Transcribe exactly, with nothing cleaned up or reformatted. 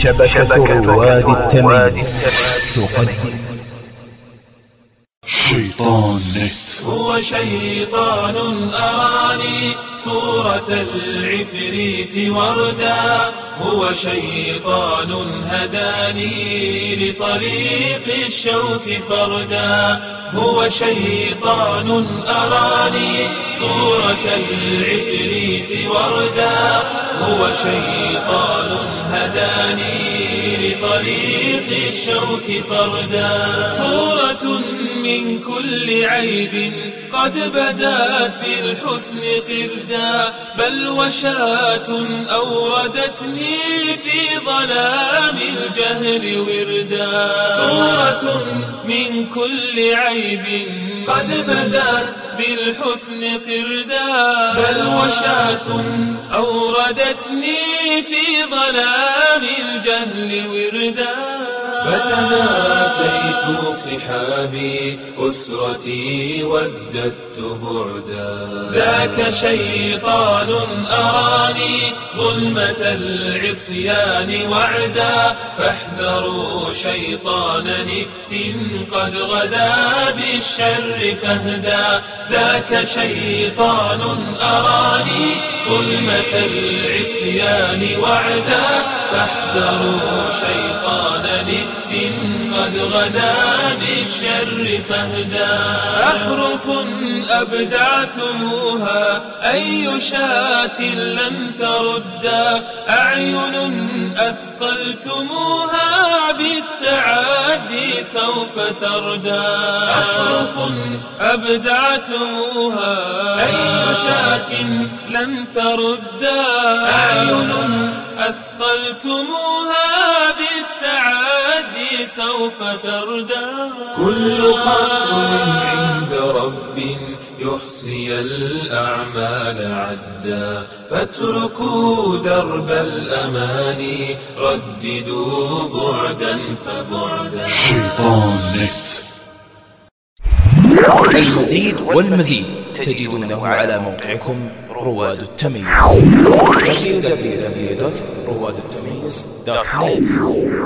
شبكة رواد التمييز تقدم شيطان نت. هو شيطان أراني صورة العفريت وردا، هو شيطان هداني لطريق الشوك فردا، هو شيطان أراني صورة العفريت وردا، هو شيطان هداني لطريق الشوك فردا. صورة من كل عيب قد بدات في الحسن قردا، بل وشاة أوردتني في ظلام الجهل وردا. صورة من كل عيب قد بدات بالحسن قردا، بل وشاة أوردتني في ظلام الجهل وردا. فتناسيت صحابي أسرتي وازددت بعدا، ذاك شيطان أراني ظلمة العصيان وعدا، فاحذروا شيطان نت قد غدا بالشر فهدا. ذاك شيطان أراني ظلمة العصيان وعدا، فاحذروا شيطان نت قد غدا بالشر فهدا. أحرف أبدعتموها أي شاة لن تردا، أعين أثقلتموها بالتعادي سوف تردى. أحرف أبدعتموها أي شاة لن تردا، أعين أثقلتموها بالتعادي سوف تردى. كل خلق عند رب يحصي الأعمال عدا، فاتركوا درب الأماني رددوا بعدا فبعدا. شيطان نت. المزيد والمزيد تجدونه على موقعكم رواد التمييز دبليو دبليو دبليو دوت رواد التمييز دوت نت.